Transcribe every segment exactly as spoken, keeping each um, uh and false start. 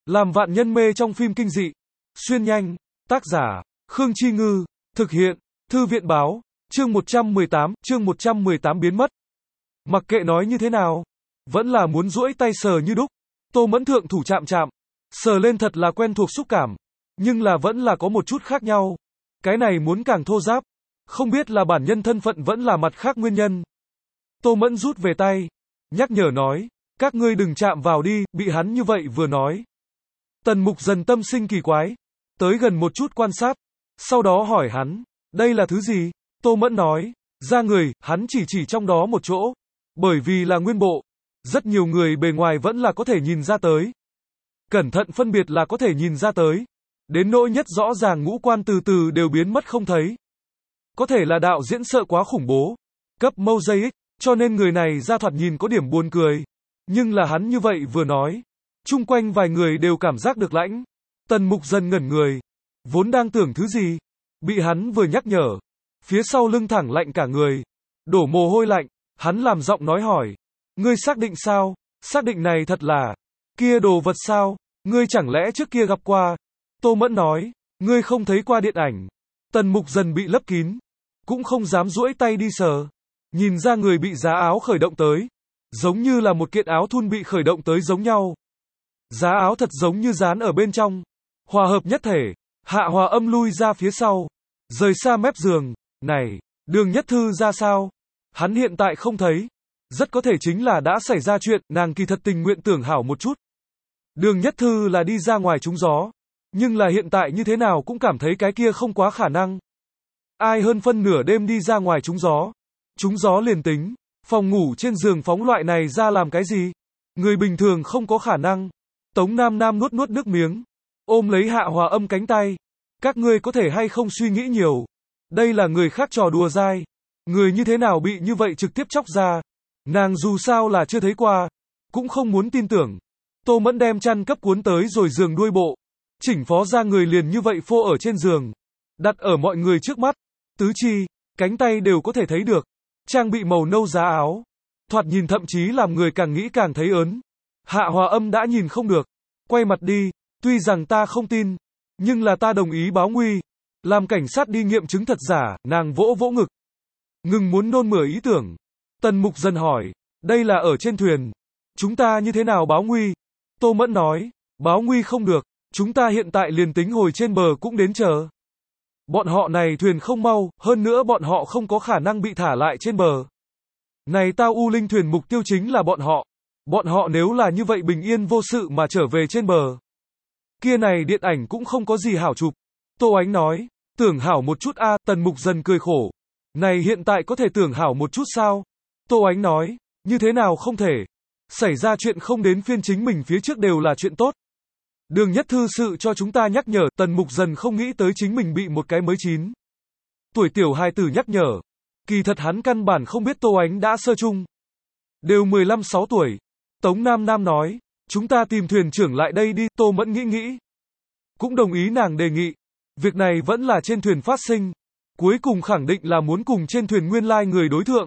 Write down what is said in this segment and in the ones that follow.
Làm vạn nhân mê trong phim kinh dị. Xuyên nhanh. Tác giả, Khương Chi Ngư. Thực hiện, Thư viện báo. Chương một trăm mười tám, chương một trăm mười tám biến mất. Mặc kệ nói như thế nào, vẫn là muốn duỗi tay sờ như đúc. Tô Mẫn thượng thủ chạm chạm. Sờ lên thật là quen thuộc xúc cảm. Nhưng là vẫn là có một chút khác nhau. Cái này muốn càng thô ráp. Không biết là bản nhân thân phận vẫn là mặt khác nguyên nhân. Tô Mẫn rút về tay. Nhắc nhở nói, các ngươi đừng chạm vào đi, bị hắn như vậy vừa nói. Tần Mục dần tâm sinh kỳ quái. Tới gần một chút quan sát. Sau đó hỏi hắn, đây là thứ gì? Tô Mẫn nói, da người, hắn chỉ chỉ trong đó một chỗ. Bởi vì là nguyên bộ. Rất nhiều người bề ngoài vẫn là có thể nhìn ra tới. Cẩn thận phân biệt là có thể nhìn ra tới. Đến nỗi nhất rõ ràng ngũ quan từ từ đều biến mất không thấy. Có thể là đạo diễn sợ quá khủng bố. Cấp mosaic, cho nên người này ra thoạt nhìn có điểm buồn cười. Nhưng là hắn như vậy vừa nói. Chung quanh vài người đều cảm giác được lãnh. Tần Mục dần ngẩn người. Vốn đang tưởng thứ gì. Bị hắn vừa nhắc nhở. Phía sau lưng thẳng lạnh cả người. Đổ mồ hôi lạnh. Hắn làm giọng nói hỏi. Ngươi xác định sao? Xác định này thật là. Kia đồ vật sao? Ngươi chẳng lẽ trước kia gặp qua? Tô Mẫn nói. Ngươi không thấy qua điện ảnh. Tần Mục dần bị lấp kín. Cũng không dám duỗi tay đi sờ. Nhìn ra người bị giá áo khởi động tới. Giống như là một kiện áo thun bị khởi động tới giống nhau. Giá áo thật giống như dán ở bên trong. Hòa hợp nhất thể. Hạ Hòa Âm lui ra phía sau. Rời xa mép giường. Này, Đường Nhất Thư ra sao? Hắn hiện tại không thấy. Rất có thể chính là đã xảy ra chuyện, nàng kỳ thật tình nguyện tưởng hảo một chút. Đường Nhất Thư là đi ra ngoài trúng gió. Nhưng là hiện tại như thế nào cũng cảm thấy cái kia không quá khả năng. Ai hơn phân nửa đêm đi ra ngoài trúng gió. Trúng gió liền tính. Phòng ngủ trên giường phóng loại này ra làm cái gì? Người bình thường không có khả năng. Tống Nam Nam nuốt nuốt nước miếng. Ôm lấy Hạ Hòa Âm cánh tay. Các ngươi có thể hay không suy nghĩ nhiều. Đây là người khác trò đùa dai. Người như thế nào bị như vậy trực tiếp chóc ra. Nàng dù sao là chưa thấy qua. Cũng không muốn tin tưởng. Tô Mẫn đem chăn cấp cuốn tới rồi giường đuôi bộ. Chỉnh phó ra người liền như vậy phô ở trên giường. Đặt ở mọi người trước mắt. Tứ chi, cánh tay đều có thể thấy được. Trang bị màu nâu giá áo. Thoạt nhìn thậm chí làm người càng nghĩ càng thấy ớn. Hạ Hòa Âm đã nhìn không được. Quay mặt đi. Tuy rằng ta không tin. Nhưng là ta đồng ý báo nguy. Làm cảnh sát đi nghiệm chứng thật giả. Nàng vỗ vỗ ngực. Ngừng muốn nôn mửa ý tưởng. Tần Mục dần hỏi. Đây là ở trên thuyền. Chúng ta như thế nào báo nguy? Tô Mẫn nói. Báo nguy không được. Chúng ta hiện tại liền tính hồi trên bờ cũng đến chờ. Bọn họ này thuyền không mau. Hơn nữa bọn họ không có khả năng bị thả lại trên bờ. Này tao U Linh thuyền mục tiêu chính là bọn họ. Bọn họ nếu là như vậy bình yên vô sự mà trở về trên bờ. Kia này điện ảnh cũng không có gì hảo chụp. Tô Ánh nói. Tưởng hảo một chút a. Tần Mục dần cười khổ. Này hiện tại có thể tưởng hảo một chút sao? Tô Ánh nói. Như thế nào không thể? Xảy ra chuyện không đến phiên chính mình phía trước đều là chuyện tốt. Đường Nhất Thư sự cho chúng ta nhắc nhở. Tần Mục dần không nghĩ tới chính mình bị một cái mới chín tuổi tiểu hài tử nhắc nhở. Kỳ thật hắn căn bản không biết Tô Ánh đã sơ chung. Đều mười lăm sáu tuổi. Tống Nam Nam nói. Chúng ta tìm thuyền trưởng lại đây đi. Tô Mẫn nghĩ nghĩ. Cũng đồng ý nàng đề nghị. Việc này vẫn là trên thuyền phát sinh. Cuối cùng khẳng định là muốn cùng trên thuyền nguyên lai người đối thượng.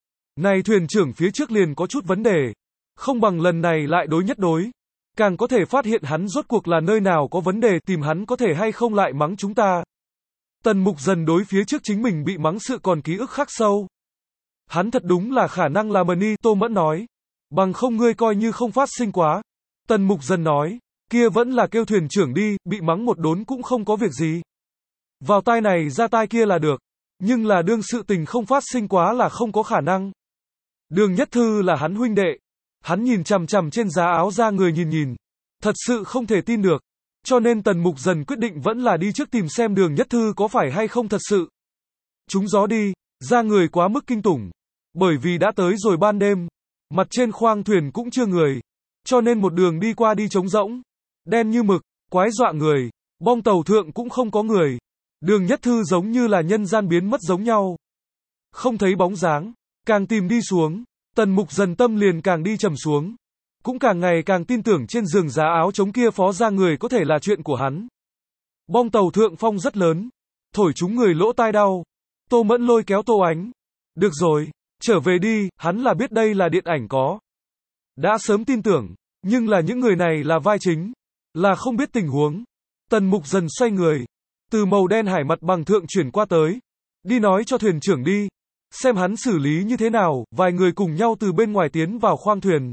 Này thuyền trưởng phía trước liền có chút vấn đề. Không bằng lần này lại đối nhất đối. Càng có thể phát hiện hắn rốt cuộc là nơi nào có vấn đề, tìm hắn có thể hay không lại mắng chúng ta. Tần Mục dần đối phía trước chính mình bị mắng sự còn ký ức khắc sâu. Hắn thật đúng là khả năng là Mani. Tô Mẫn nói. Bằng không ngươi coi như không phát sinh quá. Tần Mục dần nói. Kia vẫn là kêu thuyền trưởng đi, bị mắng một đốn cũng không có việc gì. Vào tai này ra tai kia là được. Nhưng là đương sự tình không phát sinh quá là không có khả năng. Đường Nhất Thư là hắn huynh đệ. Hắn nhìn chằm chằm trên giá áo ra người nhìn nhìn. Thật sự không thể tin được. Cho nên Tần Mục dần quyết định vẫn là đi trước tìm xem Đường Nhất Thư có phải hay không thật sự. Trúng gió đi, ra người quá mức kinh tủng. Bởi vì đã tới rồi ban đêm. Mặt trên khoang thuyền cũng chưa người. Cho nên một đường đi qua đi trống rỗng. Đen như mực, quái dọa người. Bong tàu thượng cũng không có người. Đường Nhất Thư giống như là nhân gian biến mất giống nhau. Không thấy bóng dáng. Càng tìm đi xuống. Tần Mục dần tâm liền càng đi trầm xuống. Cũng càng ngày càng tin tưởng trên giường giá áo chống kia phó ra người có thể là chuyện của hắn. Bong tàu thượng phong rất lớn. Thổi chúng người lỗ tai đau. Tô Mẫn lôi kéo Tô Ánh. Được rồi, trở về đi, hắn là biết đây là điện ảnh có. Đã sớm tin tưởng, nhưng là những người này là vai chính. là không biết tình huống. Tần Mục Dần xoay người, từ màu đen hải mặt bằng thượng chuyển qua tới. Đi nói cho thuyền trưởng đi, xem hắn xử lý như thế nào. Vài người cùng nhau từ bên ngoài tiến vào khoang thuyền.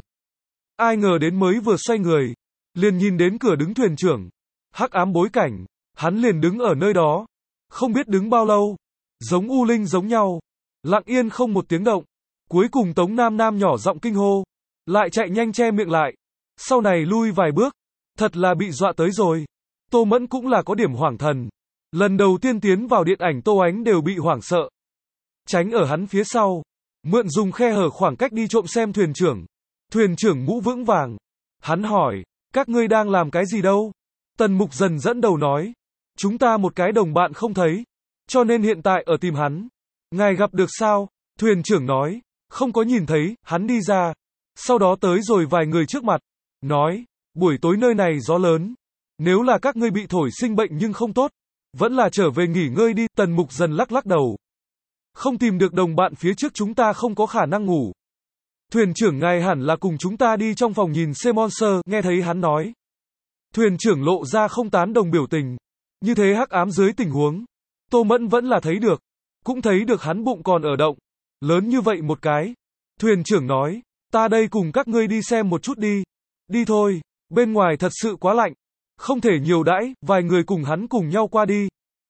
Ai ngờ đến mới vừa xoay người, liền nhìn đến cửa đứng thuyền trưởng. Hắc ám bối cảnh, hắn liền đứng ở nơi đó. Không biết đứng bao lâu, giống u linh giống nhau, lặng yên không một tiếng động. Cuối cùng Tống Nam Nam nhỏ giọng kinh hô, lại chạy nhanh che miệng lại. Sau này lui vài bước, thật là bị dọa tới rồi. Tô Mẫn cũng là có điểm hoảng thần. Lần đầu tiên tiến vào điện ảnh Tô Ánh đều bị hoảng sợ. Tránh ở hắn phía sau, mượn dùng khe hở khoảng cách đi trộm xem thuyền trưởng. Thuyền trưởng mũ vững vàng. Hắn hỏi, các ngươi đang làm cái gì đâu? Tần Mục Dần dẫn đầu nói, chúng ta một cái đồng bạn không thấy, cho nên hiện tại ở tìm hắn. Ngài gặp được sao? Thuyền trưởng nói, không có nhìn thấy. Hắn đi ra, sau đó tới rồi vài người trước mặt, nói, buổi tối nơi này gió lớn, nếu là các ngươi bị thổi sinh bệnh nhưng không tốt, vẫn là trở về nghỉ ngơi đi. Tần Mục Dần lắc lắc đầu, không tìm được đồng bạn phía trước chúng ta không có khả năng ngủ. Thuyền trưởng ngài hẳn là cùng chúng ta đi trong phòng nhìn xem monster. Nghe thấy hắn nói, thuyền trưởng lộ ra không tán đồng biểu tình. Như thế hắc ám dưới tình huống, Tô Mẫn vẫn là thấy được, cũng thấy được hắn bụng còn ở động, lớn như vậy một cái. Thuyền trưởng nói, ta đây cùng các ngươi đi xem một chút đi. Đi thôi, bên ngoài thật sự quá lạnh, không thể nhiều đãi. Vài người cùng hắn cùng nhau qua đi.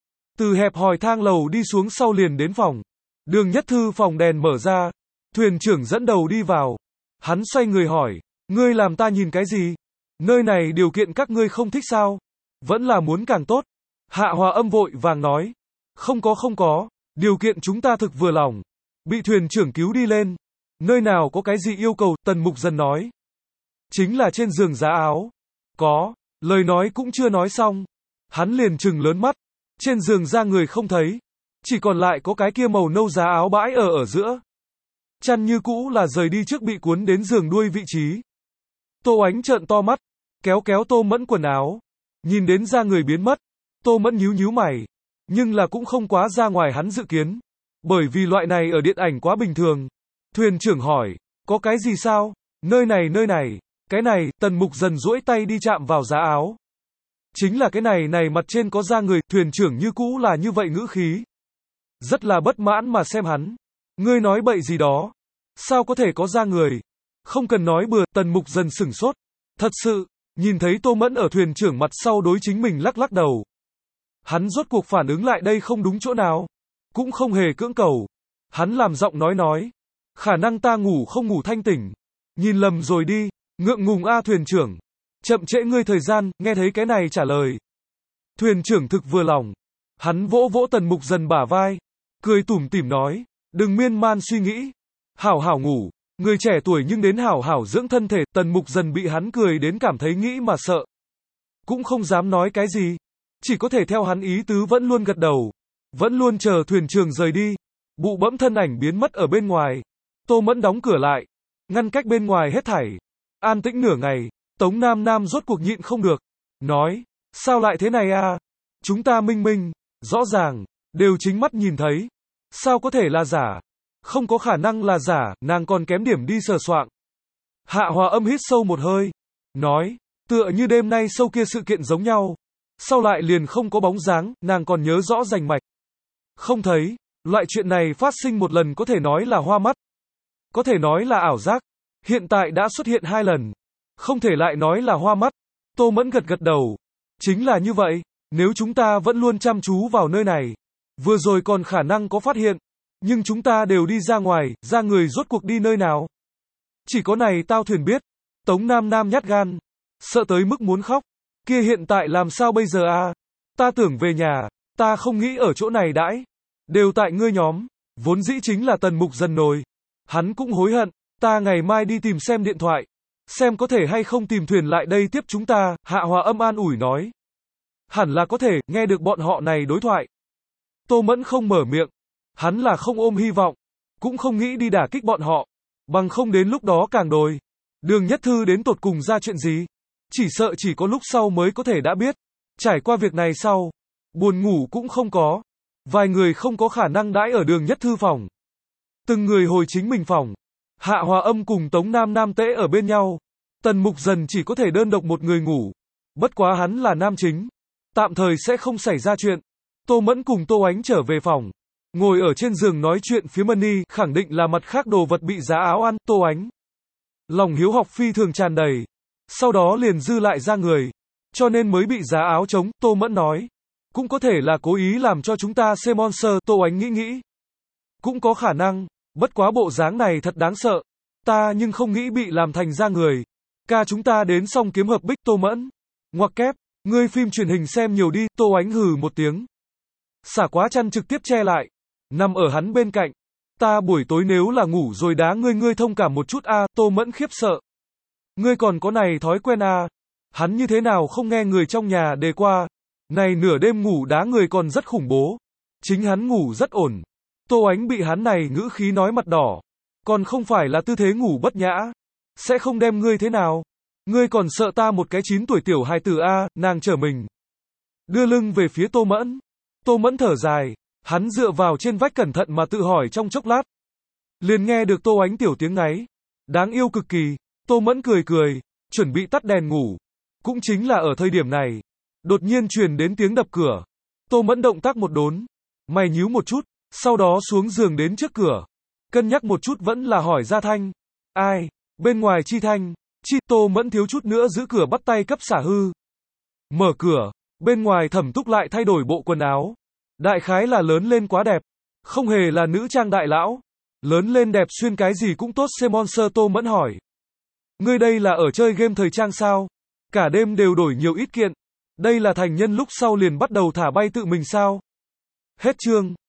Từ hẹp hòi thang lầu đi xuống sau liền đến phòng. Đường Nhất Thư phòng đèn mở ra, thuyền trưởng dẫn đầu đi vào. Hắn xoay người hỏi, ngươi làm ta nhìn cái gì? Nơi này điều kiện các ngươi không thích sao? Vẫn là muốn càng tốt. Hạ Hòa Âm vội vàng nói, không có không có, điều kiện chúng ta thực vừa lòng. Bị thuyền trưởng cứu đi lên. Nơi nào có cái gì yêu cầu? Tần Mục Dần nói, chính là trên giường giá áo. Có, lời nói cũng chưa nói xong, hắn liền trừng lớn mắt. Trên giường da người không thấy, chỉ còn lại có cái kia màu nâu giá áo bãi ở ở giữa. Chăn như cũ là rời đi trước bị cuốn đến giường đuôi vị trí. Tô Ánh trợn to mắt, kéo kéo Tô Mẫn quần áo, nhìn đến da người biến mất. Tô Mẫn nhíu nhíu mày, nhưng là cũng không quá ra ngoài hắn dự kiến, bởi vì loại này ở điện ảnh quá bình thường. Thuyền trưởng hỏi, có cái gì sao? Nơi này nơi này, cái này. Tần Mục Dần duỗi tay đi chạm vào giá áo. Chính là cái này này, mặt trên có da người. Thuyền trưởng như cũ là như vậy ngữ khí, rất là bất mãn mà xem hắn. Ngươi nói bậy gì đó? Sao có thể có da người? Không cần nói bừa. Tần Mục Dần sửng sốt. Thật sự, nhìn thấy Tô Mẫn ở thuyền trưởng mặt sau đối chính mình lắc lắc đầu. Hắn rốt cuộc phản ứng lại đây không đúng chỗ nào, cũng không hề cưỡng cầu. Hắn làm giọng nói nói, khả năng ta ngủ không ngủ thanh tỉnh, nhìn lầm rồi đi. Ngượng ngùng a thuyền trưởng, chậm trễ ngươi thời gian. Nghe thấy cái này trả lời, thuyền trưởng thực vừa lòng. Hắn vỗ vỗ Tần Mục Dần bả vai, cười tủm tỉm nói, đừng miên man suy nghĩ, hảo hảo ngủ. Người trẻ tuổi nhưng đến hảo hảo dưỡng thân thể. Tần Mục Dần bị hắn cười đến cảm thấy nghĩ mà sợ, cũng không dám nói cái gì, chỉ có thể theo hắn ý tứ vẫn luôn gật đầu, vẫn luôn chờ thuyền trưởng rời đi. Bụ bẫm thân ảnh biến mất ở bên ngoài. Tô Mẫn đóng cửa lại, ngăn cách bên ngoài hết thảy. An tĩnh nửa ngày, Tống Nam Nam rốt cuộc nhịn không được, nói, sao lại thế này à? Chúng ta minh minh, rõ ràng, đều chính mắt nhìn thấy. Sao có thể là giả? Không có khả năng là giả. Nàng còn kém điểm đi sờ soạng. Hạ Hòa Âm hít sâu một hơi, nói, tựa như đêm nay sâu kia sự kiện giống nhau. Sau lại liền không có bóng dáng. Nàng còn nhớ rõ rành mạch. Không thấy. Loại chuyện này phát sinh một lần có thể nói là hoa mắt, có thể nói là ảo giác. Hiện tại đã xuất hiện hai lần, không thể lại nói là hoa mắt. Tô Mẫn gật gật đầu, chính là như vậy. Nếu chúng ta vẫn luôn chăm chú vào nơi này, vừa rồi còn khả năng có phát hiện, nhưng chúng ta đều đi ra ngoài, ra người rốt cuộc đi nơi nào? Chỉ có này tao thuyền biết. Tống Nam Nam nhát gan, sợ tới mức muốn khóc. Kia hiện tại làm sao bây giờ à? Ta tưởng về nhà, ta không nghĩ ở chỗ này đãi. Đều tại ngươi nhóm. Vốn dĩ chính là Tần Mục Dần nồi. Hắn cũng hối hận. Ta ngày mai đi tìm xem điện thoại, xem có thể hay không tìm thuyền lại đây tiếp chúng ta. Hạ Hòa Âm an ủi nói, hẳn là có thể. Nghe được bọn họ này đối thoại, Tô Mẫn không mở miệng. Hắn là không ôm hy vọng, cũng không nghĩ đi đả kích bọn họ, bằng không đến lúc đó càng đồi. Đường Nhất Thư đến tột cùng ra chuyện gì, chỉ sợ chỉ có lúc sau mới có thể đã biết. Trải qua việc này sau, buồn ngủ cũng không có. Vài người không có khả năng đãi ở Đường Nhất Thư phòng, từng người hồi chính mình phòng. Hạ Hòa Âm cùng Tống Nam Nam tễ ở bên nhau. Tần Mục Dần chỉ có thể đơn độc một người ngủ. Bất quá hắn là nam chính. Tạm thời sẽ không xảy ra chuyện. Tô Mẫn cùng Tô Ánh trở về phòng. Ngồi ở trên giường nói chuyện phía Mani, khẳng định là mặt khác đồ vật bị giá áo ăn. Tô Ánh lòng hiếu học phi thường tràn đầy. Sau đó liền dư lại ra người. Cho nên mới bị giá áo trống. Tô Mẫn nói. Cũng có thể là cố ý làm cho chúng ta xem monster. Tô Ánh nghĩ nghĩ. Cũng có khả năng. Bất quá bộ dáng này thật đáng sợ. Ta nhưng không nghĩ bị làm thành ra người. Ca chúng ta đến xong kiếm hợp bích. Tô Mẫn. Ngoặc kép. Ngươi phim truyền hình xem nhiều đi. Tô Ánh hừ một tiếng. Xả quá chăn trực tiếp che lại. Nằm ở hắn bên cạnh. Ta buổi tối nếu là ngủ rồi đá ngươi ngươi thông cảm một chút a. À, Tô Mẫn khiếp sợ. Ngươi còn có này thói quen à. Hắn như thế nào không nghe người trong nhà đề qua. Này nửa đêm ngủ đá người còn rất khủng bố. Chính hắn ngủ rất ổn. Tô Ánh bị hắn này ngữ khí nói mặt đỏ. Còn không phải là tư thế ngủ bất nhã. Sẽ không đem ngươi thế nào. Ngươi còn sợ ta một cái chín tuổi tiểu hài tử a. À, nàng trở mình. Đưa lưng về phía Tô Mẫn. Tô Mẫn thở dài. Hắn dựa vào trên vách cẩn thận mà tự hỏi trong chốc lát. Liền nghe được Tô Ánh tiểu tiếng ngáy. Đáng yêu cực kỳ. Tô Mẫn cười cười. Chuẩn bị tắt đèn ngủ. Cũng chính là ở thời điểm này. Đột nhiên truyền đến tiếng đập cửa. Tô Mẫn động tác một đốn. Mày nhíu một chút. Sau đó xuống giường đến trước cửa. Cân nhắc một chút vẫn là hỏi ra thanh. Ai? Bên ngoài Chi Thanh. Chi. Tô Mẫn thiếu chút nữa giữ cửa bắt tay cấp xả hư. Mở cửa. Bên ngoài Thẩm Túc lại thay đổi bộ quần áo. Đại khái là lớn lên quá đẹp. Không hề là nữ trang đại lão. Lớn lên đẹp xuyên cái gì cũng tốt. Xem monster. Tô Mẫn hỏi. Ngươi đây là ở chơi game thời trang sao? Cả đêm đều đổi nhiều ít kiện. Đây là thành nhân lúc sau liền bắt đầu thả bay tự mình sao? Hết chương.